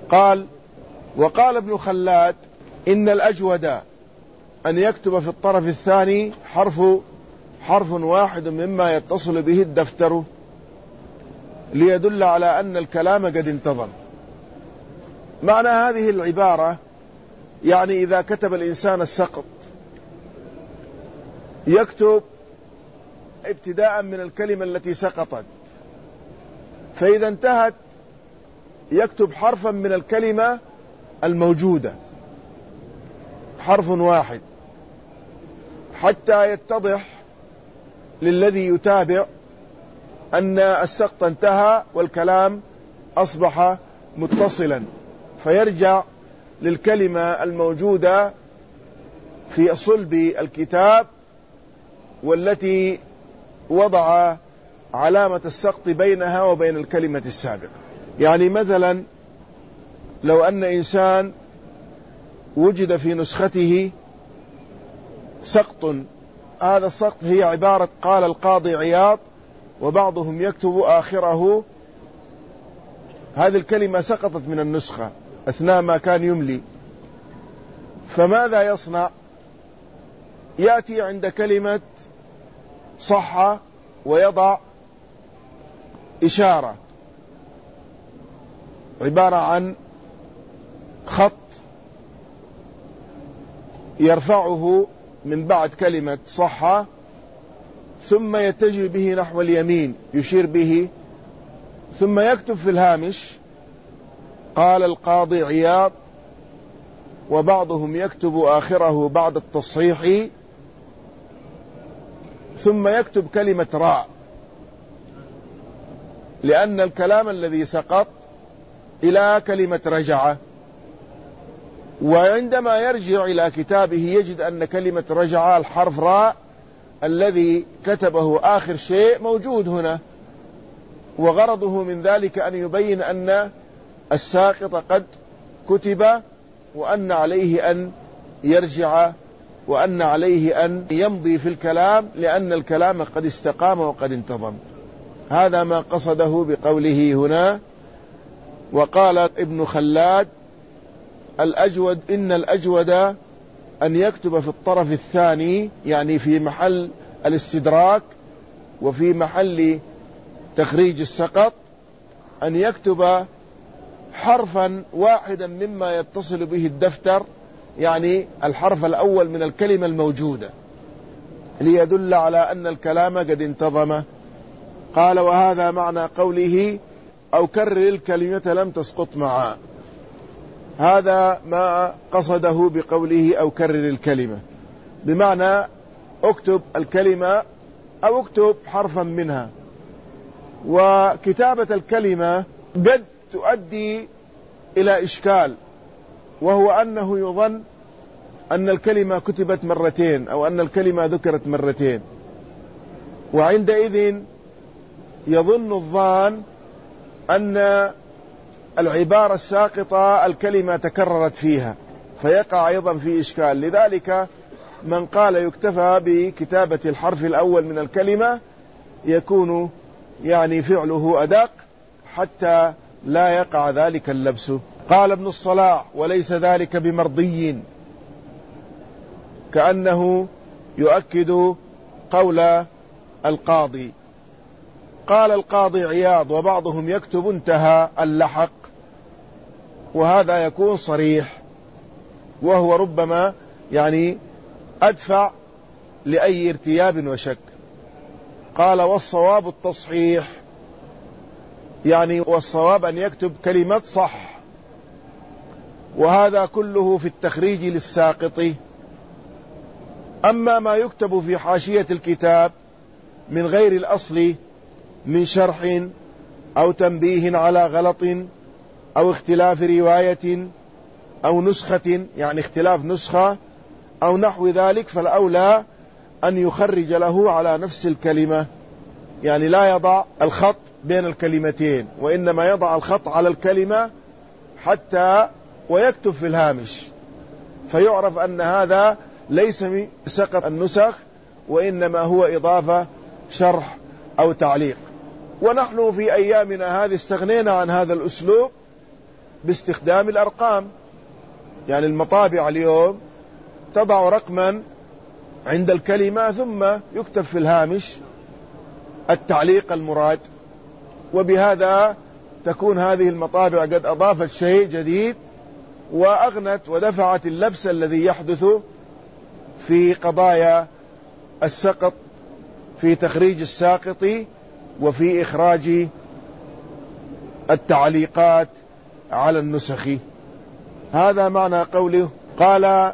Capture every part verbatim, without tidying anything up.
قال: وقال ابن خلاد: إن الأجود أن يكتب في الطرف الثاني حرف حرف واحد مما يتصل به الدفتر، ليدل على أن الكلام قد انتظم. معنى هذه العبارة يعني إذا كتب الإنسان السقط يكتب ابتداء من الكلمة التي سقطت، فإذا انتهت يكتب حرفا من الكلمة الموجودة، حرف واحد، حتى يتضح للذي يتابع أن السقط انتهى والكلام أصبح متصلا، فيرجع للكلمة الموجودة في صلب الكتاب والتي وضع علامة السقط بينها وبين الكلمة السابقة. يعني مثلا لو أن إنسان وجد في نسخته سقط، هذا السقط هي عبارة قال القاضي عياض وبعضهم يكتب آخره، هذه الكلمة سقطت من النسخة أثناء ما كان يملي، فماذا يصنع؟ يأتي عند كلمة صح ويضع إشارة عبارة عن خط يرفعه من بعد كلمة صح، ثم يتجه به نحو اليمين يشير به، ثم يكتب في الهامش قال القاضي عياض، وبعضهم يكتب آخره بعد التصحيح، ثم يكتب كلمة راء، لأن الكلام الذي سقط إلى كلمة رجع، وعندما يرجع إلى كتابه يجد أن كلمة رجع الحرف راء الذي كتبه آخر شيء موجود هنا، وغرضه من ذلك أن يبين أن الساقط قد كتب، وأن عليه أن يرجع، وأن عليه أن يمضي في الكلام، لأن الكلام قد استقام وقد انتظم. هذا ما قصده بقوله هنا. وقال ابن خلاد: الأجود إن الأجود أن يكتب في الطرف الثاني، يعني في محل الاستدراك وفي محل تخريج السقط، أن يكتب حرفا واحدا مما يتصل به الدفتر، يعني الحرف الأول من الكلمة الموجودة، ليدل على أن الكلام قد انتظم. قال: وهذا معنى قوله أو كرر الكلمة لم تسقط معا. هذا ما قصده بقوله أو كرر الكلمة، بمعنى اكتب الكلمة أو اكتب حرفا منها. وكتابة الكلمة قد تؤدي إلى إشكال، وهو أنه يظن أن الكلمة كتبت مرتين أو أن الكلمة ذكرت مرتين، وعندئذ يظن الظان أن العبارة الساقطة الكلمة تكررت فيها، فيقع أيضا في إشكال. لذلك من قال يكتفى بكتابة الحرف الأول من الكلمة يكون يعني فعله أدق حتى لا يقع ذلك اللبس. قال ابن الصلاح: وليس ذلك بمرضي، كأنه يؤكد قول القاضي. قال القاضي عياض: وبعضهم يكتب انتهى اللحق، وهذا يكون صريح، وهو ربما يعني أدفع لأي ارتياب وشك. قال: والصواب التصحيح، يعني والصواب أن يكتب كلمة صح، وهذا كله في التخريج للساقط. أما ما يكتب في حاشية الكتاب من غير الأصل من شرح أو تنبيه على غلط أو اختلاف رواية أو نسخة، يعني اختلاف نسخة أو نحو ذلك، فالأولى أن يخرج له على نفس الكلمة، يعني لا يضع الخط بين الكلمتين، وإنما يضع الخط على الكلمة حتى ويكتب في الهامش، فيعرف أن هذا ليس من سقط النسخ، وإنما هو إضافة شرح أو تعليق. ونحن في أيامنا هذه استغنينا عن هذا الأسلوب، باستخدام الأرقام. يعني المطابع اليوم تضع رقما عند الكلمة ثم يكتب في الهامش التعليق المراد، وبهذا تكون هذه المطابع قد أضافت شيء جديد وأغنت ودفعت اللبس الذي يحدث في قضايا السقط في تخريج الساقط وفي إخراج التعليقات على النسخ. هذا معنى قوله. قال: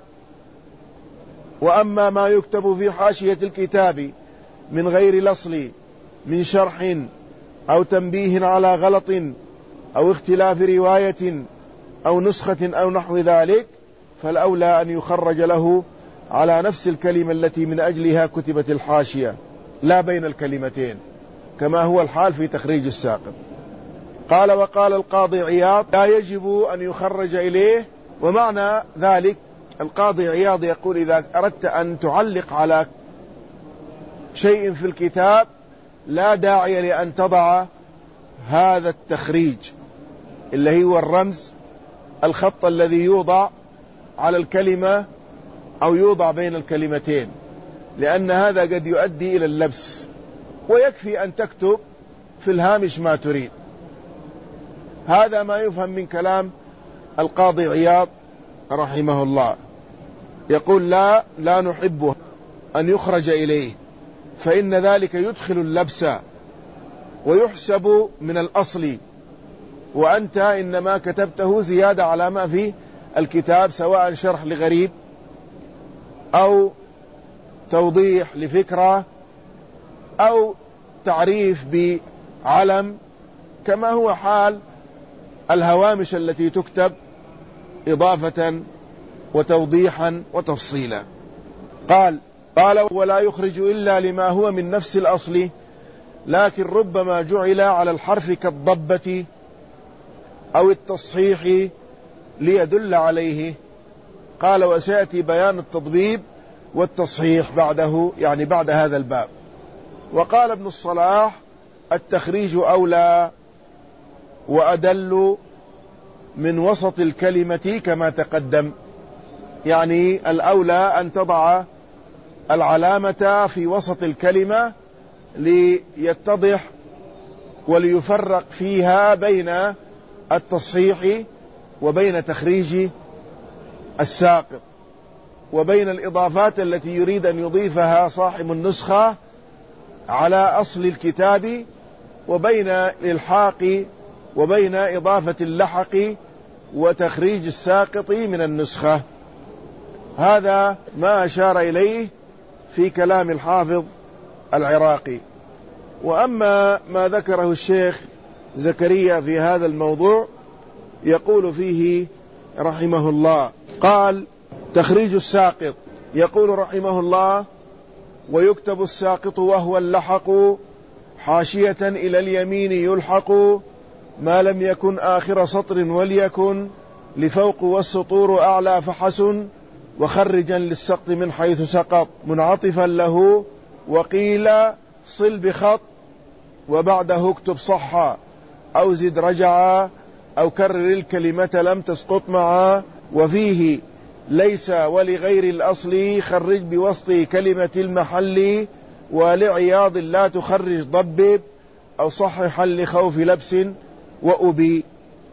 وأما ما يكتب في حاشية الكتاب من غير الأصل من شرح أو تنبيه على غلط أو اختلاف رواية أو نسخة أو نحو ذلك، فالأولى أن يخرج له على نفس الكلمة التي من أجلها كتبت الحاشية، لا بين الكلمتين كما هو الحال في تخريج الساقط. قال: وقال القاضي عياض: لا يجب أن يخرج إليه. ومعنى ذلك القاضي عياض يقول: إذا أردت أن تعلق على شيء في الكتاب لا داعي لأن تضع هذا التخريج اللي هو الرمز، الخط الذي يوضع على الكلمة أو يوضع بين الكلمتين، لأن هذا قد يؤدي إلى اللبس، ويكفي أن تكتب في الهامش ما تريد. هذا ما يفهم من كلام القاضي عياض رحمه الله. يقول: لا لا نحبه أن يخرج إليه، فإن ذلك يدخل اللبس ويحسب من الأصل، وأنت إنما كتبته زيادة على ما في الكتاب، سواء شرح لغريب أو توضيح لفكرة أو تعريف بعلم، كما هو حال الهوامش التي تكتب إضافة وتوضيحا وتفصيلا. قال قال ولا يخرج إلا لما هو من نفس الأصل، لكن ربما جعل على الحرف كالضبة أو التصحيح ليدل عليه. قال: وسيأتي بيان التضبيب والتصحيح بعده، يعني بعد هذا الباب. وقال ابن الصلاح: التخريج أولى وأدل من وسط الكلمة كما تقدم. يعني الأولى أن تضع العلامة في وسط الكلمة ليتضح وليفرق فيها بين التصحيح وبين تخريج الساقط، وبين الإضافات التي يريد أن يضيفها صاحب النسخة على أصل الكتاب، وبين الإلحاق وبين إضافة اللحق وتخريج الساقط من النسخة. هذا ما أشار إليه في كلام الحافظ العراقي. وأما ما ذكره الشيخ زكريا في هذا الموضوع يقول فيه رحمه الله: قال: تخريج الساقط. يقول رحمه الله: ويكتب الساقط وهو اللحق حاشية إلى اليمين يلحق، ما لم يكن آخر سطر وليكن لفوق والسطور أعلى فحسن، وخرجا للسقط من حيث سقط منعطفا له، وقيل صل بخط وبعده اكتب صحا أو زد رجعا أو كرر الكلمة لم تسقط معا. وفيه ليس ولغير الأصل خرج بوسط كلمة المحل، ولعياض لا تخرج ضبب أو صححا لخوف لبس وأبي.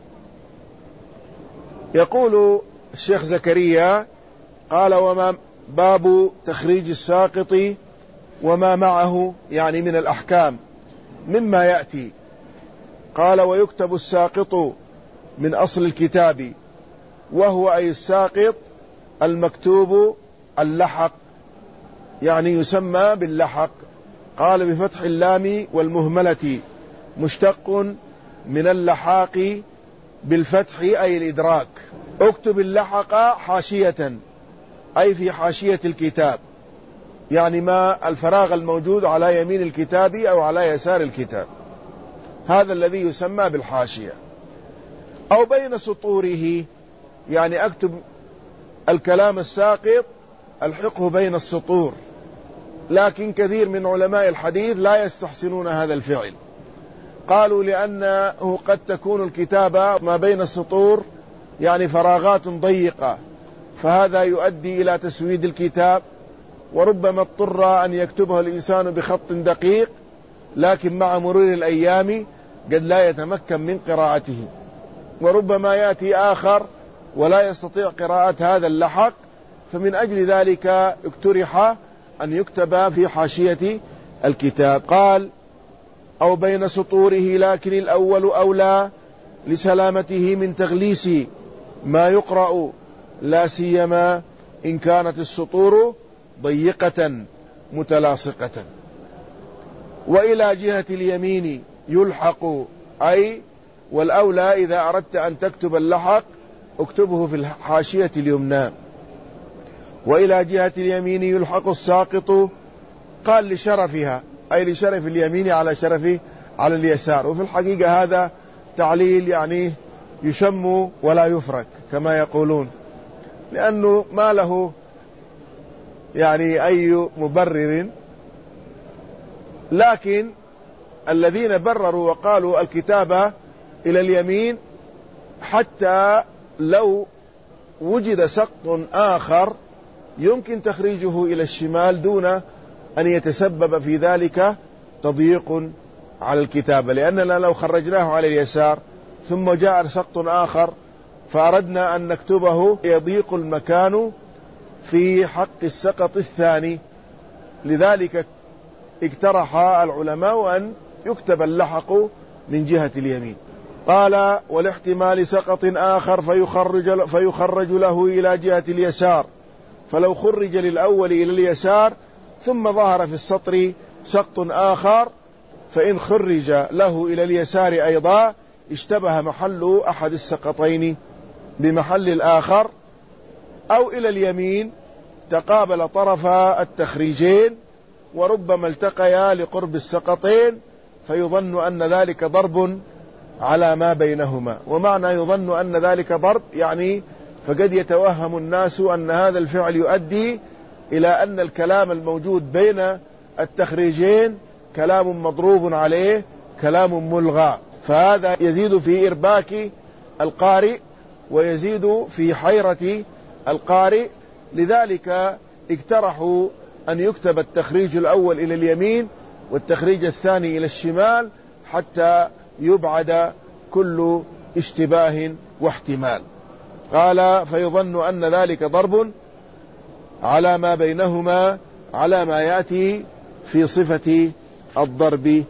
يقول الشيخ زكريا: قال: وما باب تخريج الساقط وما معه، يعني من الأحكام مما يأتي. قال: ويكتب الساقط من أصل الكتاب، وهو أي الساقط المكتوب اللحق، يعني يسمى باللحق. قال: بفتح اللام والمهملة، مشتق من اللحاق بالفتح أي الإدراك. اكتب اللحق حاشية، أي في حاشية الكتاب، يعني ما الفراغ الموجود على يمين الكتاب أو على يسار الكتاب، هذا الذي يسمى بالحاشية. أو بين سطوره، يعني أكتب الكلام الساقط ألحقه بين السطور، لكن كثير من علماء الحديث لا يستحسنون هذا الفعل، قالوا لأنه قد تكون الكتابة ما بين السطور يعني فراغات ضيقة، فهذا يؤدي إلى تسويد الكتاب، وربما اضطر أن يكتبه الإنسان بخط دقيق، لكن مع مرور الأيام قد لا يتمكن من قراءته، وربما يأتي آخر ولا يستطيع قراءة هذا اللحق، فمن أجل ذلك اقترح أن يكتب في حاشية الكتاب. قال: أو بين سطوره، لكن الأول أولى لسلامته من تغليس ما يقرأ، لا سيما إن كانت السطور ضيقة متلاصقة. وإلى جهة اليمين يلحق، أي والأولى إذا أردت أن تكتب اللحق اكتبه في الحاشية اليمنى. وإلى جهة اليمين يلحق الساقط، قال لشرفها، أي لشرف اليمين على شرف على اليسار. وفي الحقيقة هذا تعليل يعني يشم ولا يفرك كما يقولون، لأنه ما له يعني أي مبرر. لكن الذين برروا وقالوا الكتابة إلى اليمين حتى لو وجد سقط آخر يمكن تخريجه إلى الشمال دون أن يتسبب في ذلك تضييق على الكتابة، لأننا لو خرجناه على اليسار ثم جاء سقط آخر فأردنا أن نكتبه يضيق المكان في حق السقط الثاني. لذلك اقترح العلماء أن يكتب اللحق من جهة اليمين. قال: والاحتمال سقط آخر فيخرج, فيخرج له إلى جهة اليسار، فلو خرج للأول إلى اليسار ثم ظهر في السطر سقط آخر، فإن خرج له إلى اليسار أيضا اشتبه محل أحد السقطين بمحل الآخر، أو إلى اليمين تقابل طرف التخريجين وربما التقيا لقرب السقطين، فيظن أن ذلك ضرب على ما بينهما. ومعنى يظن أن ذلك ضرب يعني فقد يتوهم الناس أن هذا الفعل يؤدي إلى أن الكلام الموجود بين التخريجين كلام مضروب عليه، كلام ملغى، فهذا يزيد في إرباك القارئ ويزيد في حيرة القارئ. لذلك اقترحوا أن يكتب التخريج الأول إلى اليمين والتخريج الثاني إلى الشمال حتى يبعد كل اشتباه واحتمال. قال: فيظن أن ذلك ضرب على ما بينهما على ما يأتي في صفة الضرب.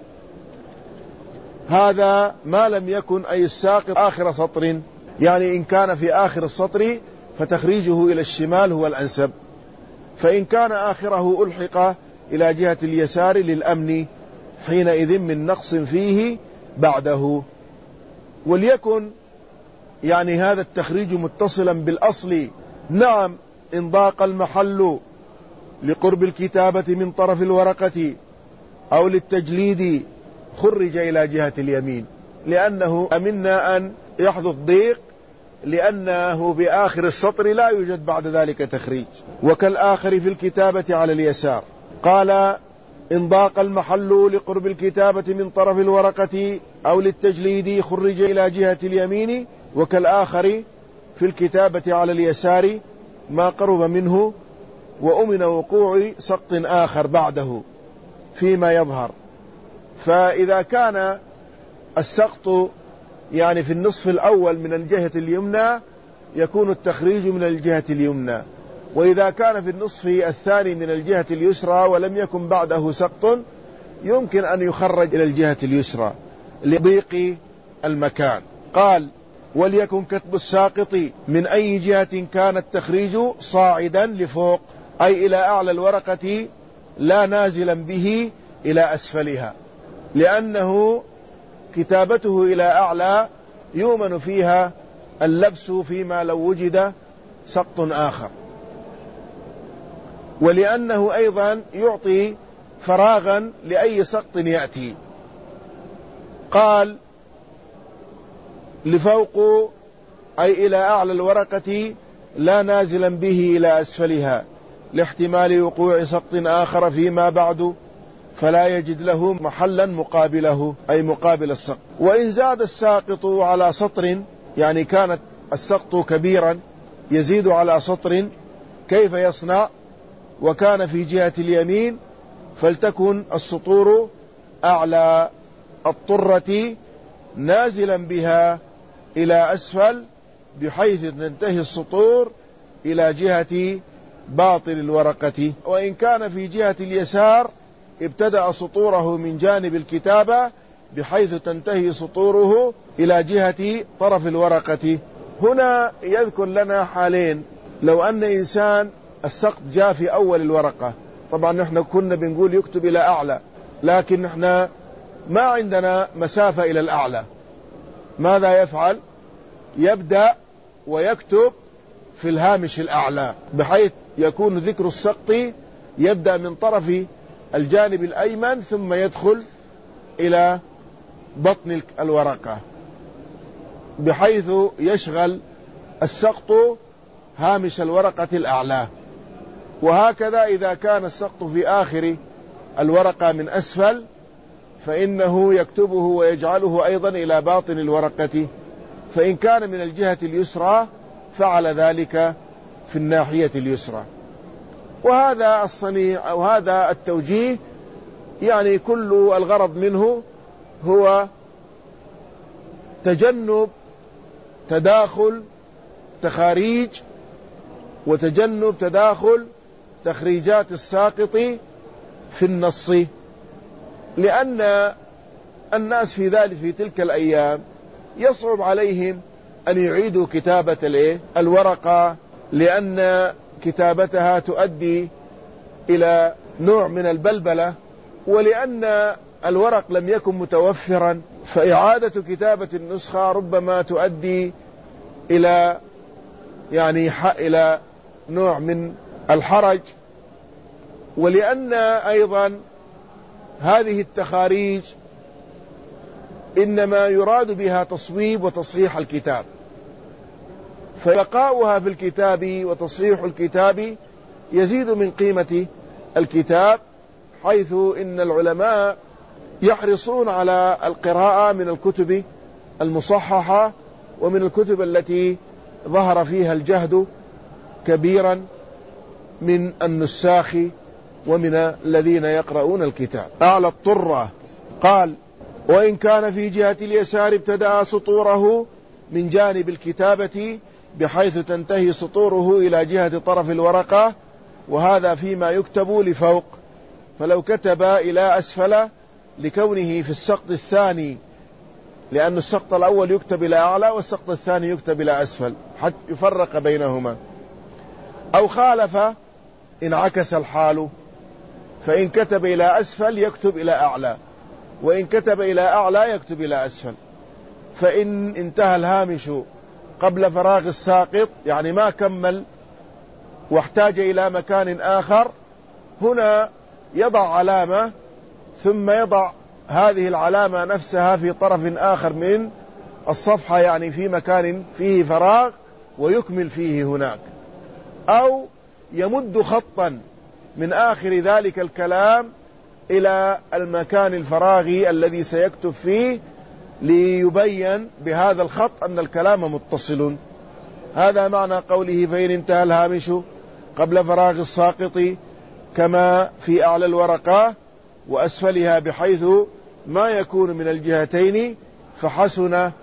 هذا ما لم يكن أي الساقط آخر سطر، يعني إن كان في آخر السطر فتخريجه إلى الشمال هو الأنسب، فإن كان آخره ألحق إلى جهة اليسار للأمن حينئذ من نقص فيه بعده. وليكن يعني هذا التخريج متصلا بالأصل. نعم، إن ضاق المحل لقرب الكتابة من طرف الورقة أو للتجليد خرج إلى جهة اليمين، لأنه أمنا أن يحدث ضيق، لأنه بآخر السطر لا يوجد بعد ذلك تخريج. وكالآخر في الكتابة على اليسار. قال: إن ضاق المحل لقرب الكتابة من طرف الورقة أو للتجليد خرج إلى جهة اليمين، وكالآخر في الكتابة على اليسار ما قرب منه وأمن وقوع سقط آخر بعده فيما يظهر. فإذا كان السقط يعني في النصف الأول من الجهة اليمنى يكون التخريج من الجهة اليمنى، وإذا كان في النصف الثاني من الجهة اليسرى ولم يكن بعده سقط يمكن أن يخرج إلى الجهة اليسرى لضيق المكان. قال: وليكن كتب الساقط من أي جهة كان التخريج صاعدا لفوق، أي إلى أعلى الورقة لا نازلا به إلى أسفلها، لأنه كتابته إلى أعلى يؤمن فيها اللبس فيما لو وجد سقط آخر، ولأنه أيضا يعطي فراغا لأي سقط يأتي. قال: لفوق أي إلى أعلى الورقة لا نازلا به إلى أسفلها لاحتمال وقوع سقط آخر فيما بعد، فلا يجد له محلا مقابله، أي مقابل السقط. وإن زاد الساقط على سطر، يعني كانت السقط كبيرا يزيد على سطر، كيف يصنع؟ وكان في جهة اليمين فلتكن السطور أعلى الطرة نازلا بها إلى أسفل، بحيث تنتهي السطور إلى جهة باطن الورقة. وإن كان في جهة اليسار ابتدأ سطوره من جانب الكتابة، بحيث تنتهي سطوره إلى جهة طرف الورقة. هنا يذكر لنا حالين. لو أن إنسان السقط جاء في أول الورقة، طبعا نحن كنا بنقول يكتب إلى أعلى، لكن نحن ما عندنا مسافة إلى الأعلى. ماذا يفعل؟ يبدأ ويكتب في الهامش الأعلى، بحيث يكون ذكر السقط يبدأ من طرف الجانب الأيمن ثم يدخل إلى بطن الورقة، بحيث يشغل السقط هامش الورقة الأعلى. وهكذا إذا كان السقط في آخر الورقة من أسفل، فإنه يكتبه ويجعله أيضا إلى باطن الورقة. فإن كان من الجهة اليسرى فعل ذلك في الناحية اليسرى. وهذا الصنيع أو هذا التوجيه يعني كل الغرض منه هو تجنب تداخل تخاريج وتجنب تداخل تخريجات الساقط في النص، لأن الناس في ذلك في تلك الأيام يصعب عليهم أن يعيدوا كتابة الورقة، لأن كتابتها تؤدي إلى نوع من البلبلة، ولأن الورق لم يكن متوفرا، فإعادة كتابة النسخة ربما تؤدي إلى يعني إلى نوع من الحرج. ولأن أيضا هذه التخاريج إنما يراد بها تصويب وتصحيح الكتاب، فبقاؤها في الكتاب وتصحيح الكتاب يزيد من قيمة الكتاب، حيث إن العلماء يحرصون على القراءة من الكتب المصححة ومن الكتب التي ظهر فيها الجهد كبيرا من النساخ ومن الذين يقرؤون الكتاب. أعلى الطرة قال: وإن كان في جهة اليسار ابتدأ سطوره من جانب الكتابة، بحيث تنتهي سطوره إلى جهة طرف الورقة، وهذا فيما يكتب لفوق. فلو كتب إلى أسفل لكونه في السقط الثاني، لأن السقط الأول يكتب إلى أعلى والسقط الثاني يكتب إلى أسفل حتى يفرق بينهما، أو خالف انعكس الحال، فإن كتب إلى أسفل يكتب إلى أعلى، وإن كتب إلى أعلى يكتب إلى أسفل. فإن انتهى الهامش قبل فراغ الساقط، يعني ما كمل واحتاج إلى مكان آخر، هنا يضع علامة ثم يضع هذه العلامة نفسها في طرف آخر من الصفحة، يعني في مكان فيه فراغ ويكمل فيه هناك، أو يمد خطا من آخر ذلك الكلام إلى المكان الفراغي الذي سيكتب فيه، ليبين بهذا الخط أن الكلام متصل. هذا معنى قوله: فإن انتهى الهامش قبل فراغ الساقط كما في أعلى الورقة وأسفلها، بحيث ما يكون من الجهتين، فحسن،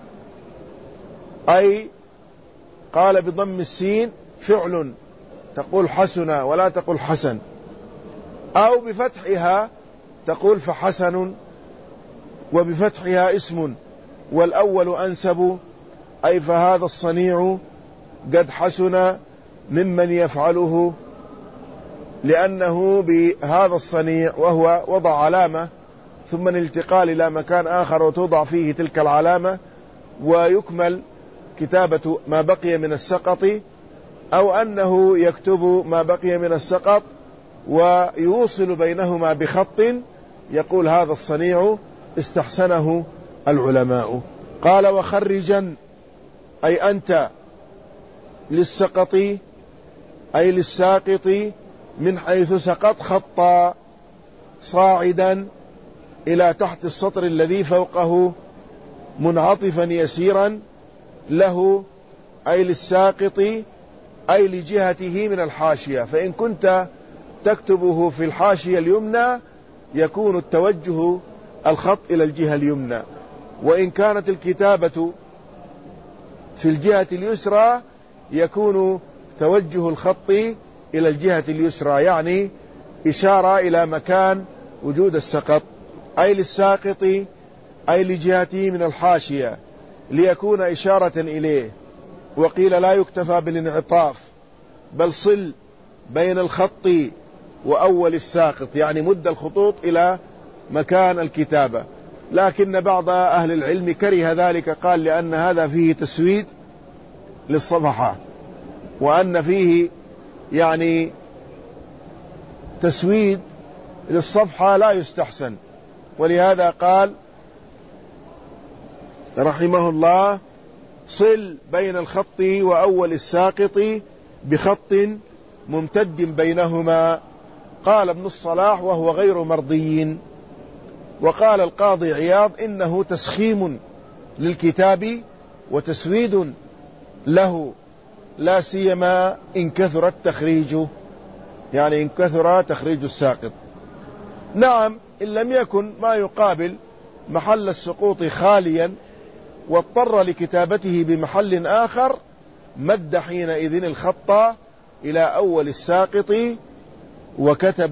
أي قال بضم السين فعل، تقول حسن ولا تقول حسن، أو بفتحها تقول فحسن، وبفتحها اسم، والأول أنسب، أي فهذا الصنيع قد حسن ممن يفعله، لأنه بهذا الصنيع وهو وضع علامة ثم الالتقال إلى مكان آخر وتوضع فيه تلك العلامة ويكمل كتابة ما بقي من السقط، أو أنه يكتب ما بقي من السقط ويوصل بينهما بخط، يقول هذا الصنيع استحسنه العلماء. قال: وخرجا، أي أنت للسقط أي للساقط من حيث سقط خطا صاعدا إلى تحت السطر الذي فوقه منعطفا يسيرا له، أي للساقط أي لجهته من الحاشية. فإن كنت تكتبه في الحاشية اليمنى يكون التوجه الخط إلى الجهة اليمنى، وإن كانت الكتابة في الجهة اليسرى يكون توجه الخط إلى الجهة اليسرى، يعني إشارة إلى مكان وجود السقط، أي للساقط أي لجهته من الحاشية ليكون إشارة إليه. وقيل لا يكتفى بالانعطاف بل صل بين الخط وأول الساقط، يعني مد الخطوط إلى مكان الكتابة. لكن بعض أهل العلم كره ذلك، قال لأن هذا فيه تسويد للصفحة، وأن فيه يعني تسويد للصفحة لا يستحسن، ولهذا قال رحمه الله صل بين الخط وأول الساقط بخط ممتد بينهما. قال ابن الصلاح وهو غير مرضي. وقال القاضي عياض إنه تسخيم للكتاب وتسويد له، لا سيما إن كثر التخريج، يعني إن كثر تخريج الساقط. نعم، إن لم يكن ما يقابل محل السقوط خاليا واضطر لكتابته بمحل آخر مد حينئذ الخط إلى أول الساقط وكتب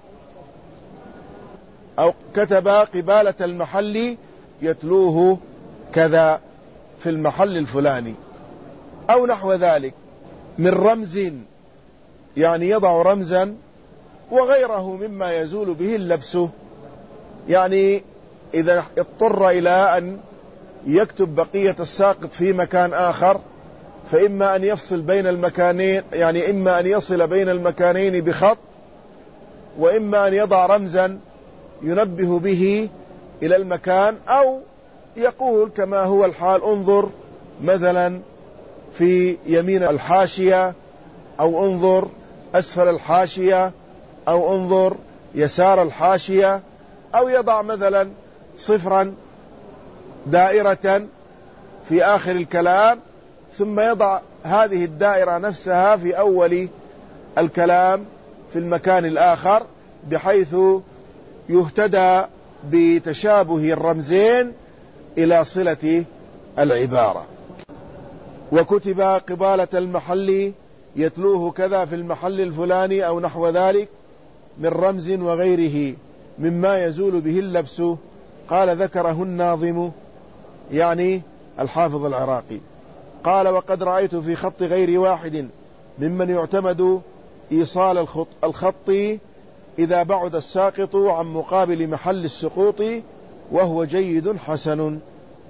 أو كتب قبالة المحل يتلوه كذا في المحل الفلاني أو نحو ذلك من رمز، يعني يضع رمزا وغيره مما يزول به اللبس. يعني إذا اضطر إلى أن يكتب بقية الساقط في مكان آخر فإما أن يفصل بين المكانين، يعني إما أن يصل بين المكانين بخط، وإما أن يضع رمزا ينبه به إلى المكان، أو يقول كما هو الحال انظر مثلا في يمين الحاشية، أو انظر أسفل الحاشية، أو انظر يسار الحاشية، أو يضع مثلا صفرا دائرة في آخر الكلام ثم يضع هذه الدائرة نفسها في أول الكلام في المكان الآخر، بحيث يهتدى بتشابه الرمزين إلى صلة العبارة. وكتب قبالة المحل يتلوه كذا في المحل الفلاني أو نحو ذلك من رمز وغيره مما يزول به اللبس. قال ذكره الناظم، يعني الحافظ العراقي، قال وقد رأيت في خط غير واحد ممن يعتمد إيصال الخط, الخط إذا بعد الساقط عن مقابل محل السقوط وهو جيد حسن.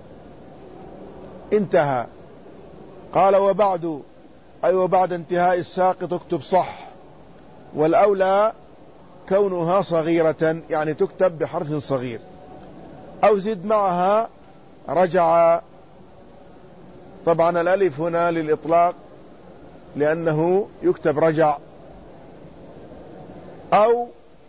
انتهى. قال وبعد أي وبعد انتهاء الساقط اكتب صح، والأولى كونها صغيرة، يعني تكتب بحرف صغير، أو زد معها رجع. طبعا الألف هنا للإطلاق لأنه يكتب رجع، أو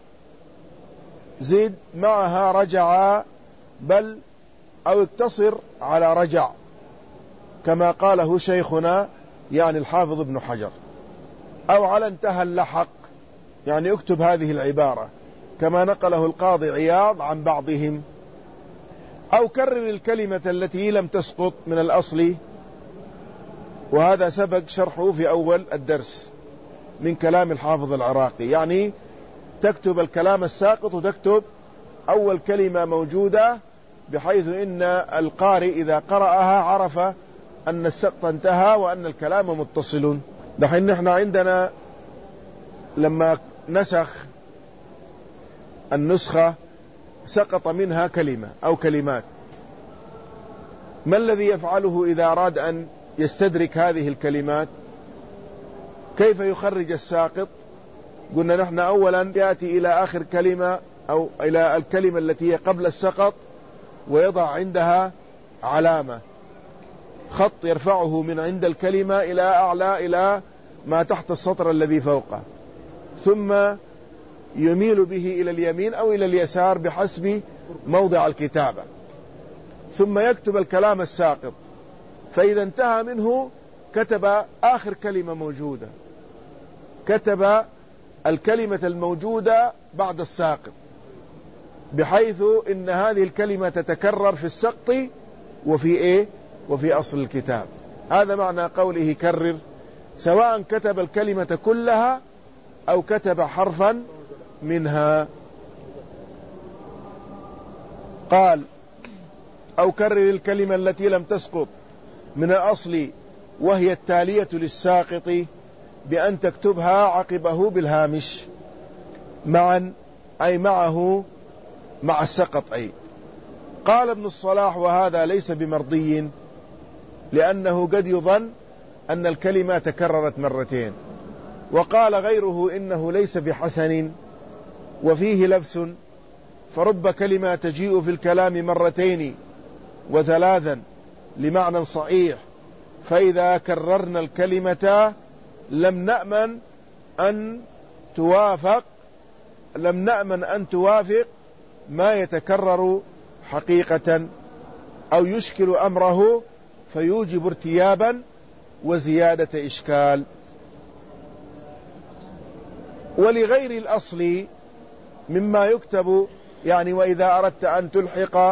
زد معها رجع بل أو اقتصر على رجع كما قاله شيخنا يعني الحافظ ابن حجر، أو على انتهى اللحق، يعني اكتب هذه العبارة كما نقله القاضي عياض عن بعضهم، أو كرر الكلمة التي لم تسقط من الأصل، وهذا سبق شرحه في أول الدرس من كلام الحافظ العراقي. يعني تكتب الكلام الساقط وتكتب أول كلمة موجودة، بحيث إن القارئ إذا قرأها عرف أن السقط انتهى وأن الكلام متصل. دحين نحن عندنا لما نسخ النسخة سقط منها كلمة أو كلمات، ما الذي يفعله إذا أراد أن يستدرك هذه الكلمات؟ كيف يخرج الساقط؟ قلنا نحن أولا يأتي إلى آخر كلمة أو إلى الكلمة التي هي قبل السقط ويضع عندها علامة، خط يرفعه من عند الكلمة إلى أعلى إلى ما تحت السطر الذي فوقه، ثم يميل به إلى اليمين أو إلى اليسار بحسب موضع الكتابة، ثم يكتب الكلام الساقط، فإذا انتهى منه كتب آخر كلمة موجودة، كتب الكلمة الموجودة بعد الساقط، بحيث إن هذه الكلمة تتكرر في السقط وفي إيه وفي أصل الكتاب. هذا معنى قوله كرر، سواء كتب الكلمة كلها أو كتب حرفا منها. قال أو كرر الكلمة التي لم تسقط من الأصل وهي التالية للساقط بأن تكتبها عقبه بالهامش معا، أي معه مع السقط. أي قال ابن الصلاح وهذا ليس بمرضي، لأنه قد يظن أن الكلمة تكررت مرتين. وقال غيره إنه ليس بحسن وفيه لبس، فرب كلمة تجيء في الكلام مرتين وثلاثا لمعنى صحيح، فإذا كررنا الكلمة لم نأمن أن توافق لم نأمن أن توافق ما يتكرر حقيقة أو يشكل أمره فيوجب ارتيابا وزيادة إشكال. ولغير الأصل مما يكتب، يعني وإذا أردت أن تلحق،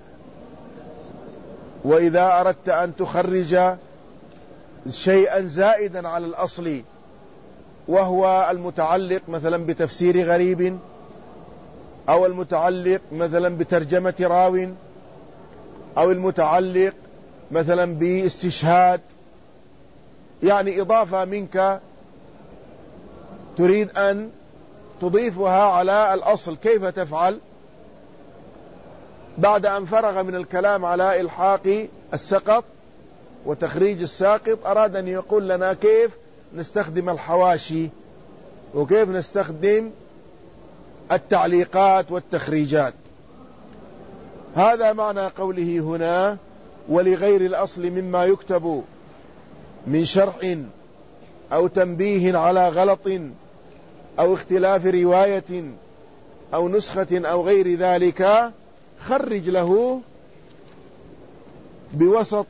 وإذا أردت أن تخرج شيئا زائدا على الأصل، وهو المتعلق مثلا بتفسير غريب، أو المتعلق مثلا بترجمة راو، أو المتعلق مثلا باستشهاد، يعني إضافة منك تريد أن تضيفها على الأصل، كيف تفعل؟ بعد أن فرغ من الكلام على إلحاق السقط وتخريج الساقط، أراد أن يقول لنا كيف نستخدم الحواشي وكيف نستخدم التعليقات والتخريجات. هذا معنى قوله هنا ولغير الأصل مما يكتب من شرح أو تنبيه على غلط أو اختلاف رواية أو نسخة أو غير ذلك، خرج له بوسط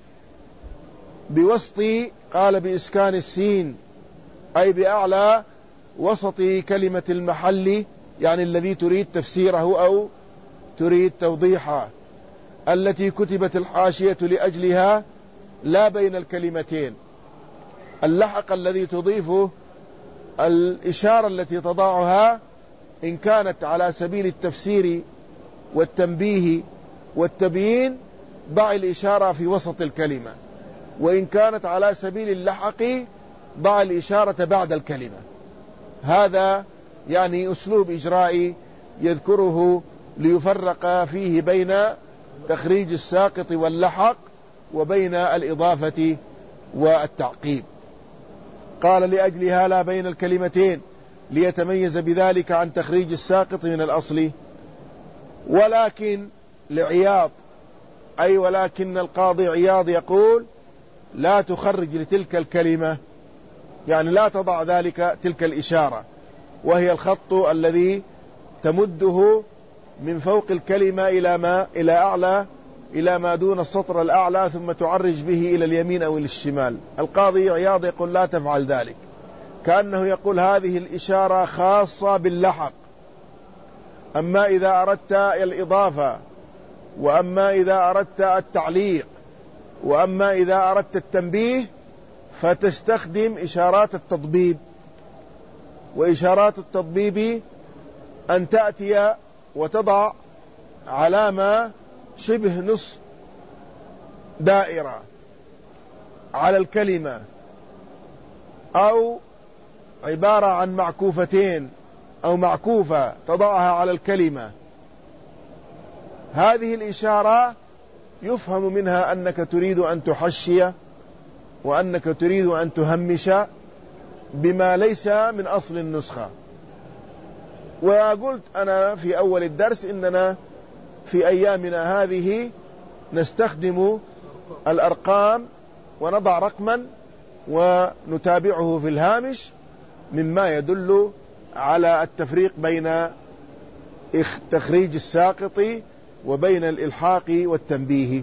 بوسط قال بإسكان السين، أي بأعلى وسط كلمة المحل، يعني الذي تريد تفسيره أو تريد توضيحه، التي كتبت الحاشية لأجلها، لا بين الكلمتين. اللحق الذي تضيفه، الإشارة التي تضعها، إن كانت على سبيل التفسير والتنبيه والتبيين ضع الإشارة في وسط الكلمة، وإن كانت على سبيل اللحق ضع الإشارة بعد الكلمة. هذا يعني أسلوب إجرائي يذكره ليفرق فيه بين تخريج الساقط واللحق وبين الإضافة والتعقيب. قال لأجلها لا بين الكلمتين ليتميز بذلك عن تخريج الساقط من الأصل. ولكن لعياض، أي ولكن القاضي عياض يقول لا تخرج لتلك الكلمة، يعني لا تضع ذلك تلك الإشارة، وهي الخط الذي تمده من فوق الكلمة إلى ما إلى أعلى إلى ما دون السطر الأعلى، ثم تعرج به إلى اليمين أو إلى الشمال. القاضي عياض يقول لا تفعل ذلك، كأنه يقول هذه الإشارة خاصة باللحق، أما إذا أردت الإضافة، وأما إذا أردت التعليق، وأما إذا أردت التنبيه فتستخدم إشارات التضبيب. وإشارات التضبيب أن تأتي وتضع علامة شبه نصف دائرة على الكلمة، أو عبارة عن معكوفتين أو معكوفة تضعها على الكلمة. هذه الإشارة يفهم منها أنك تريد أن تحشي، وأنك تريد أن تهمش بما ليس من أصل النسخة. وقلت أنا في أول الدرس إننا في أيامنا هذه نستخدم الأرقام ونضع رقما ونتابعه في الهامش مما يدل على التفريق بين تخريج الساقط وبين الإلحاق والتنبيه.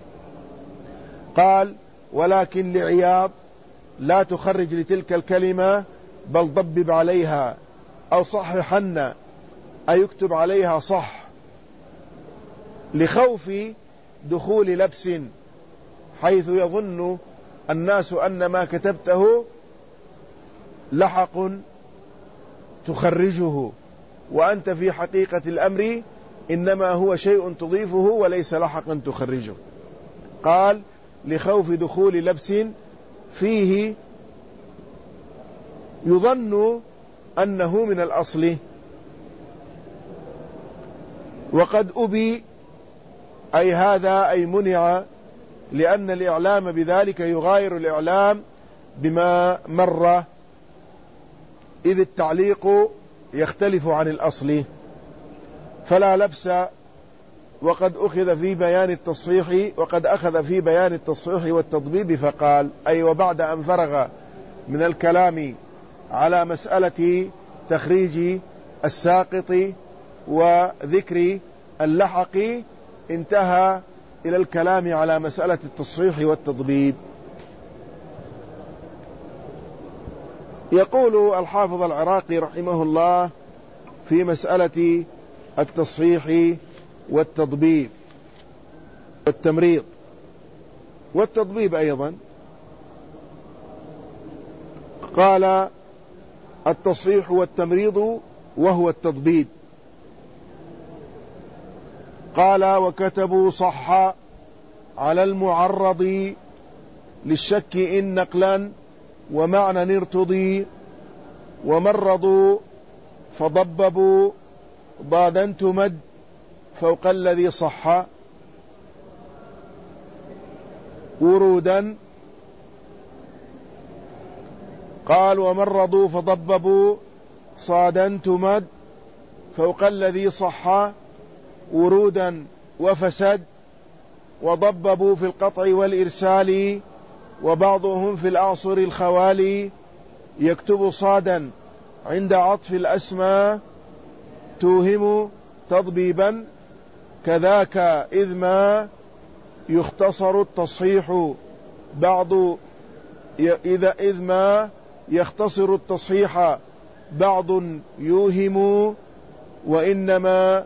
قال: ولكن لعياض لا تخرج لتلك الكلمة بل ضبب عليها أو صححن، أي يكتب عليها صح، لخوف دخول لبس، حيث يظن الناس أن ما كتبته لحق تخرجه، وأنت في حقيقة الأمر إنما هو شيء تضيفه وليس لحقا تخرجه. قال: لخوف دخول لبس فيه يظن أنه من الأصل، وقد أبي، أي هذا أي منع، لأن الإعلام بذلك يغاير الإعلام بما مر، إذ التعليق يختلف عن الأصل، فلا لبس. وقد أخذ في بيان التصحيح وقد أخذ في بيان التصحيح والتضبيب فقال: أي وبعد أن فرغ من الكلام على مسألة تخريج الساقط وذكر اللحق، انتهى إلى الكلام على مسألة التصحيح والتضبيب. يقول الحافظ العراقي رحمه الله في مسألة التصحيح والتضبيب والتمريض والتضبيب أيضا، قال: التصحيح والتمريض وهو التضبيب. قال: وكتبوا صح على المعرض للشك إن نقلا ومعنى ارتضي، ومرضوا فضببوا ضادا تمد فوق الذي صح ورودا. قال: ومرضوا فضببوا صادا تمد فوق الذي صح ورودا وفسد، وضببوا في القطع والإرسال، وبعضهم في الأعصر الخوالي يكتب صادا عند عطف الأسماء توهم تضبيبا، كذاك إذ ما يختصر التصحيح بعض إذا إذ ما يختصر التصحيح بعض يوهم، وإنما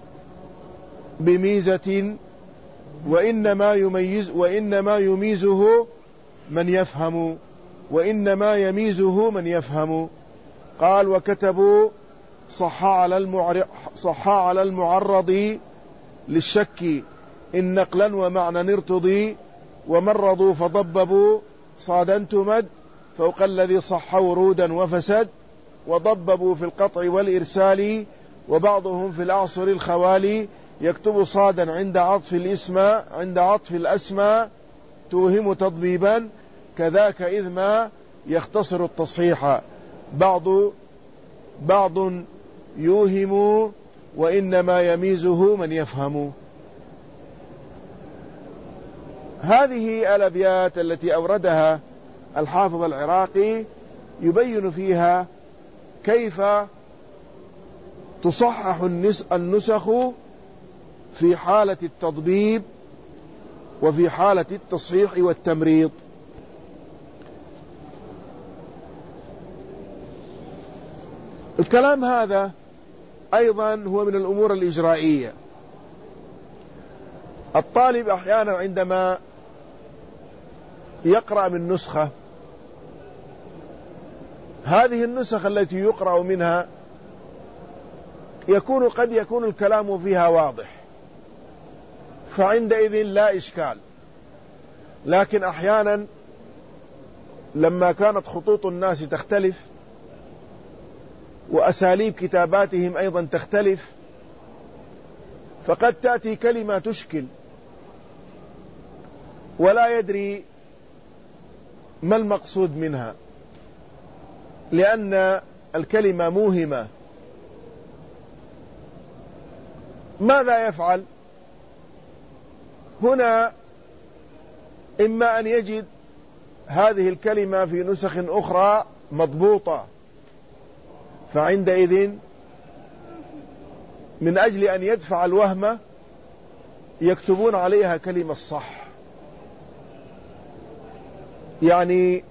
بميزة وإنما يميز وإنما يميزه من يفهم وإنما يميزه من يفهم. قال: وكتبوا صح على المعرض صح على المعرض للشك إن نقلا ومعنى ارتضي، ومرضوا فضببوا صادا تمد فوق الذي صح ورودا وفسد، وضببوا في القطع والإرسال، وبعضهم في الأعصر الخوالي يكتب صادا عند عطف الاسم عند عطف الأسماء توهم تضبيبا، كذاك إذ ما يختصر التصحيح بعض بعض يوهم وإنما يميزه من يفهم. هذه الأبيات التي أوردها الحافظ العراقي يبين فيها كيف تصحح النسخ في حالة التضبيب وفي حالة التصحيح والتمريض. الكلام هذا أيضا هو من الأمور الإجرائية. الطالب أحيانا عندما يقرأ من نسخة، هذه النسخ التي يقرأ منها يكون قد يكون الكلام فيها واضح، فعندئذ لا إشكال. لكن أحيانا لما كانت خطوط الناس تختلف وأساليب كتاباتهم أيضا تختلف، فقد تأتي كلمة تشكل ولا يدري ما المقصود منها، لأن الكلمة موهمة. ماذا يفعل هنا؟ إما أن يجد هذه الكلمة في نسخ أخرى مضبوطة، فعندئذ من أجل أن يدفع الوهم يكتبون عليها كلمة صح. يعني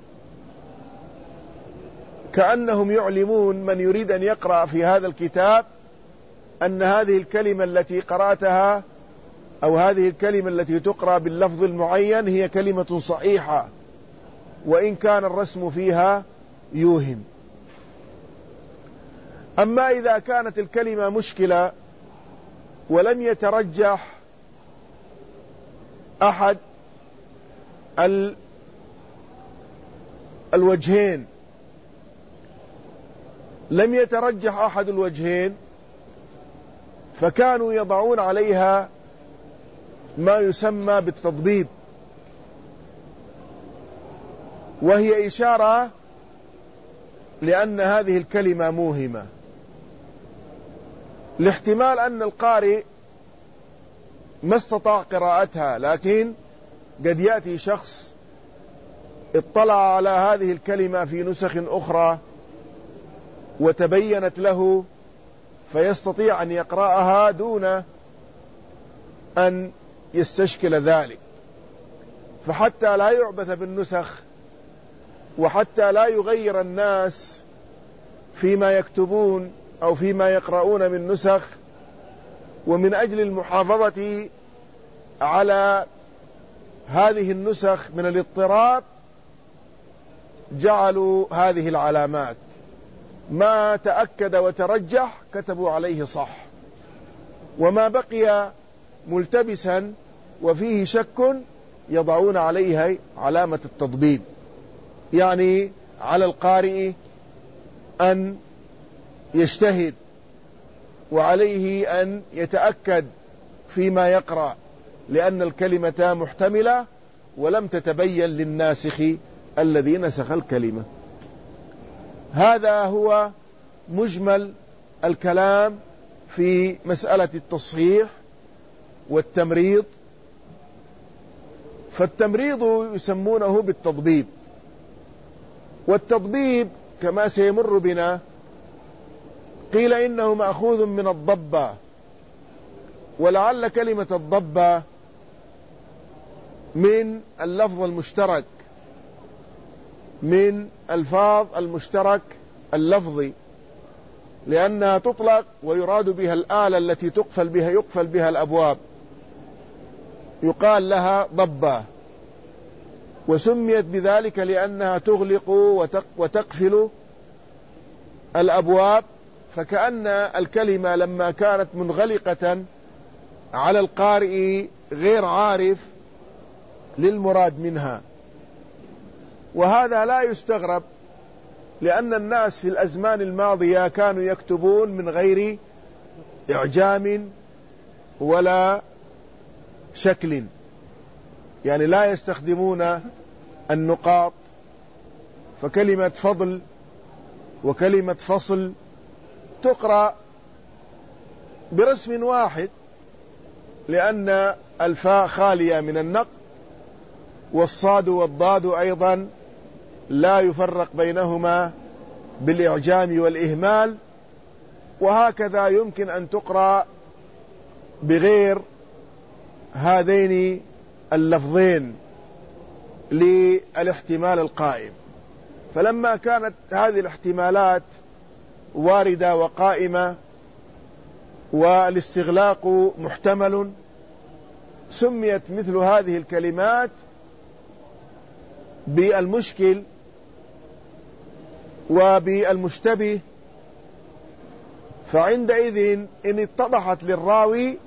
كأنهم يعلمون من يريد أن يقرأ في هذا الكتاب أن هذه الكلمة التي قرأتها أو هذه الكلمة التي تقرأ باللفظ المعين هي كلمة صحيحة، وإن كان الرسم فيها يوهم. أما إذا كانت الكلمة مشكلة ولم يترجح أحد الوجهين لم يترجح أحد الوجهين فكانوا يضعون عليها ما يسمى بالتضبيب، وهي إشارة لأن هذه الكلمة موهمة، لاحتمال أن القارئ ما استطاع قراءتها، لكن قد يأتي شخص اطلع على هذه الكلمة في نسخ أخرى وتبينت له فيستطيع أن يقرأها دون أن يستشكل ذلك. فحتى لا يعبث بالنسخ وحتى لا يغير الناس فيما يكتبون أو فيما يقرؤون من نسخ، ومن أجل المحافظة على هذه النسخ من الاضطراب جعلوا هذه العلامات، ما تأكد وترجح كتبوا عليه صح، وما بقي ملتبسا وفيه شك يضعون عليه علامة التضبيب. يعني على القارئ أن يجتهد وعليه أن يتأكد فيما يقرأ، لأن الكلمة محتملة ولم تتبين للناسخ الذي نسخ الكلمة. هذا هو مجمل الكلام في مسألة التصحيح والتمريض. فالتمريض يسمونه بالتضبيب، والتضبيب كما سيمر بنا قيل إنه مأخوذ من الضبة، ولعل كلمة الضبة من اللفظ المشترك من الفاظ المشترك اللفظي، لأنها تطلق ويراد بها الآلة التي تقفل بها يقفل بها الأبواب، يقال لها ضبة، وسميت بذلك لأنها تغلق وتقفل الأبواب، فكأن الكلمة لما كانت منغلقة على القارئ غير عارف للمراد منها. وهذا لا يستغرب، لأن الناس في الأزمان الماضية كانوا يكتبون من غير إعجام ولا شكل، يعني لا يستخدمون النقاط، فكلمة فضل وكلمة فصل تقرأ برسم واحد، لأن الفاء خالية من النقط، والصاد والضاد أيضا لا يفرق بينهما بالإعجام والإهمال، وهكذا يمكن أن تقرأ بغير هذين اللفظين للاحتمال القائم. فلما كانت هذه الاحتمالات واردة وقائمة والاستغلاق محتمل، سميت مثل هذه الكلمات بالمشكل وبالمشتبه. فعندئذ إن اتضحت للراوي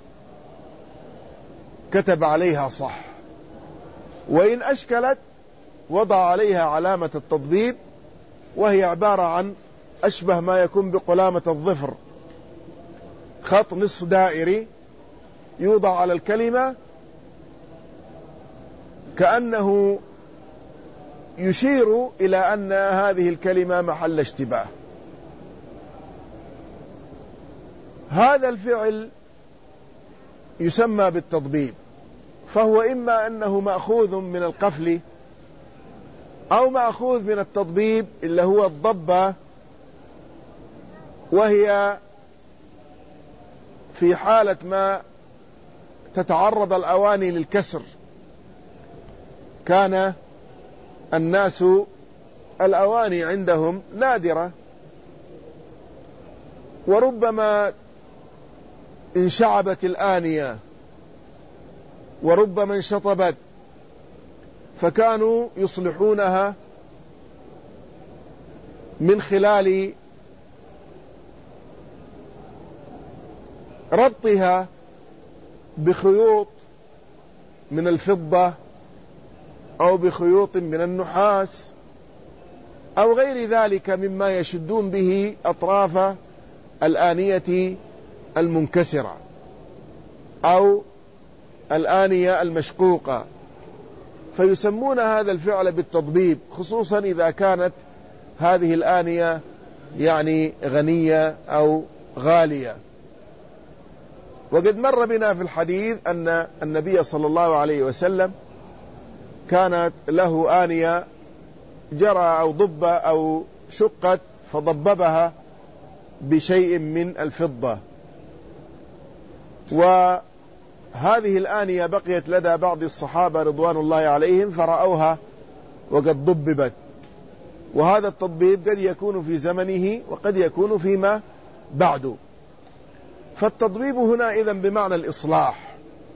كتب عليها صح، وإن أشكلت وضع عليها علامة التضبيب، وهي عبارة عن أشبه ما يكون بقلامة الظفر، خط نصف دائري يوضع على الكلمة كأنه يشير إلى أن هذه الكلمة محل اشتباه. هذا الفعل يسمى بالتضبيب، فهو إما أنه مأخوذ من القفل أو مأخوذ من التضبيب اللي هو الضبة، وهي في حالة ما تتعرض الأواني للكسر كان الناس الأواني عندهم نادرة، وربما انشعبت الآنية وربما انشطبت، فكانوا يصلحونها من خلال ربطها بخيوط من الفضة أو بخيوط من النحاس أو غير ذلك مما يشدون به أطراف الآنية المنكسرة أو الآنية المشقوقة، فيسمون هذا الفعل بالتضبيب، خصوصا إذا كانت هذه الآنية يعني غنية أو غالية. وقد مر بنا في الحديث أن النبي صلى الله عليه وسلم كانت له آنية جرى أو ضب أو شقت فضببها بشيء من الفضة، وهذه الآنية بقيت لدى بعض الصحابة رضوان الله عليهم فرأوها وقد ضببت، وهذا التضبيب قد يكون في زمنه وقد يكون فيما بعد. فالتضبيب هنا إذن بمعنى الإصلاح،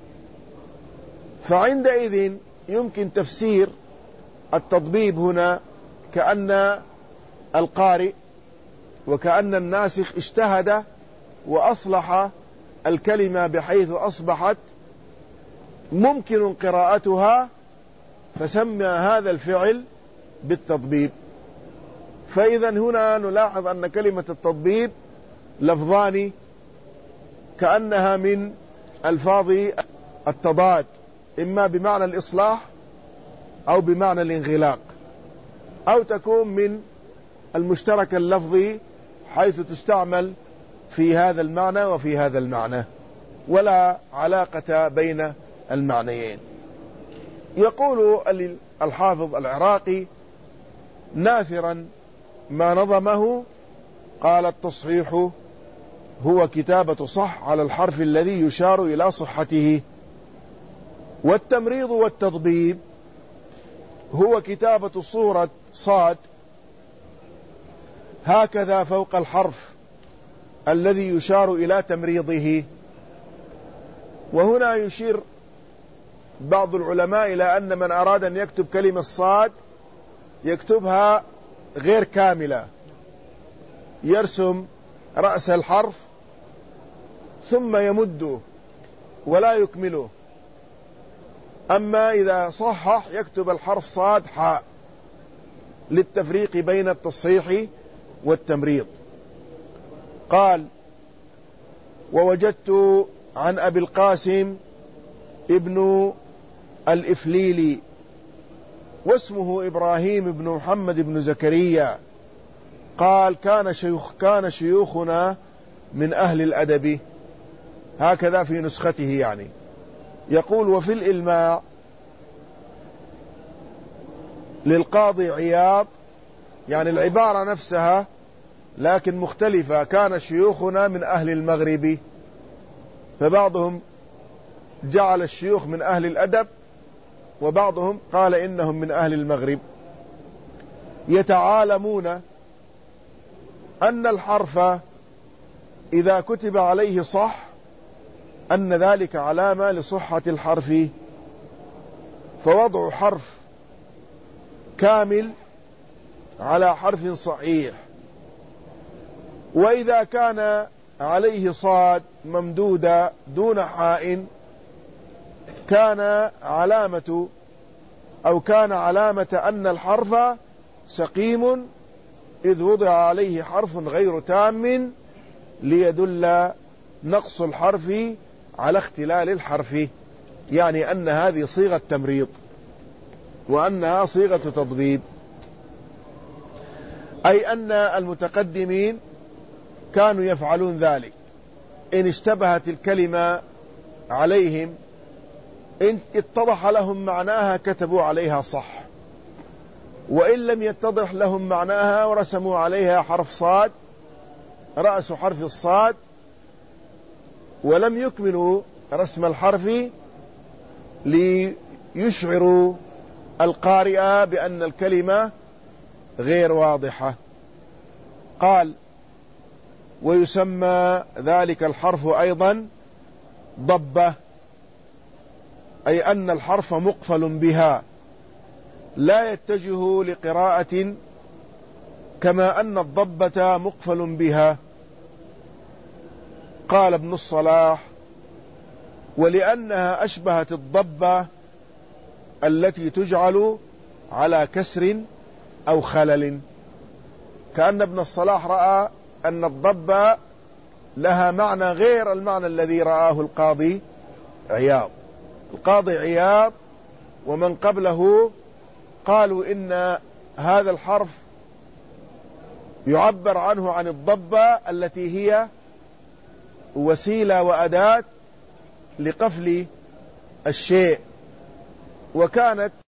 فعندئذ يمكن تفسير التضبيب هنا كأن القارئ وكأن الناسخ اجتهد وأصلح الكلمة بحيث أصبحت ممكن قراءتها، فسمى هذا الفعل بالتضبيب. فإذا هنا نلاحظ أن كلمة التضبيب لفظان كأنها من ألفاظ التضاد، إما بمعنى الإصلاح أو بمعنى الانغلاق، أو تكون من المشترك اللفظي حيث تستعمل في هذا المعنى وفي هذا المعنى، ولا علاقة بين المعنيين. يقول الحافظ العراقي ناثرا ما نظمه، قال: التصحيح هو كتابة صح على الحرف الذي يشار إلى صحته، والتمريض والتضبيب هو كتابة صورة صاد هكذا فوق الحرف الذي يشار إلى تمريضه. وهنا يشير بعض العلماء إلى أن من أراد أن يكتب كلمة صاد يكتبها غير كاملة، يرسم رأس الحرف ثم يمده ولا يكمله. أما إذا صحح يكتب الحرف صاد حاء للتفريق بين التصحيح والتمريض. قال: ووجدت عن أبي القاسم ابن الإفليلي واسمه إبراهيم بن محمد بن زكريا، قال: كان شيوخ كان شيوخنا من أهل الأدب، هكذا في نسخته يعني. يقول: وفي الإلماع للقاضي عياض، يعني العبارة نفسها لكن مختلفة، كان شيوخنا من أهل المغرب، فبعضهم جعل الشيوخ من أهل الأدب وبعضهم قال إنهم من أهل المغرب، يتعالمون أن الحرف إذا كتب عليه صح أن ذلك علامة لصحة الحرف، فوضع حرف كامل على حرف صحيح، وإذا كان عليه صاد ممدودة دون حاء كان علامة أو كان علامة أن الحرف سقيم، إذ وضع عليه حرف غير تام ليدل نقص الحرف على اختلال الحرف، يعني أن هذه صيغة تمريض وأنها صيغة تضبيب، أي أن المتقدمين كانوا يفعلون ذلك. إن اشتبهت الكلمة عليهم إن اتضح لهم معناها كتبوا عليها صح، وإن لم يتضح لهم معناها ورسموا عليها حرف صاد رأس حرف الصاد ولم يكملوا رسم الحرف ليشعروا القارئ بأن الكلمة غير واضحة. قال: ويسمى ذلك الحرف أيضا ضبة، أي أن الحرف مقفل بها لا يتجه لقراءة، كما أن الضبة مقفل بها. قال ابن الصلاح: ولأنها أشبهت الضبة التي تجعل على كسر أو خلل. كأن ابن الصلاح رأى أن الضبة لها معنى غير المعنى الذي رآه القاضي عياض. القاضي عياض ومن قبله قالوا إن هذا الحرف يعبر عنه عن الضبة التي هي وسيلة وأداة لقفل الشيء، وكانت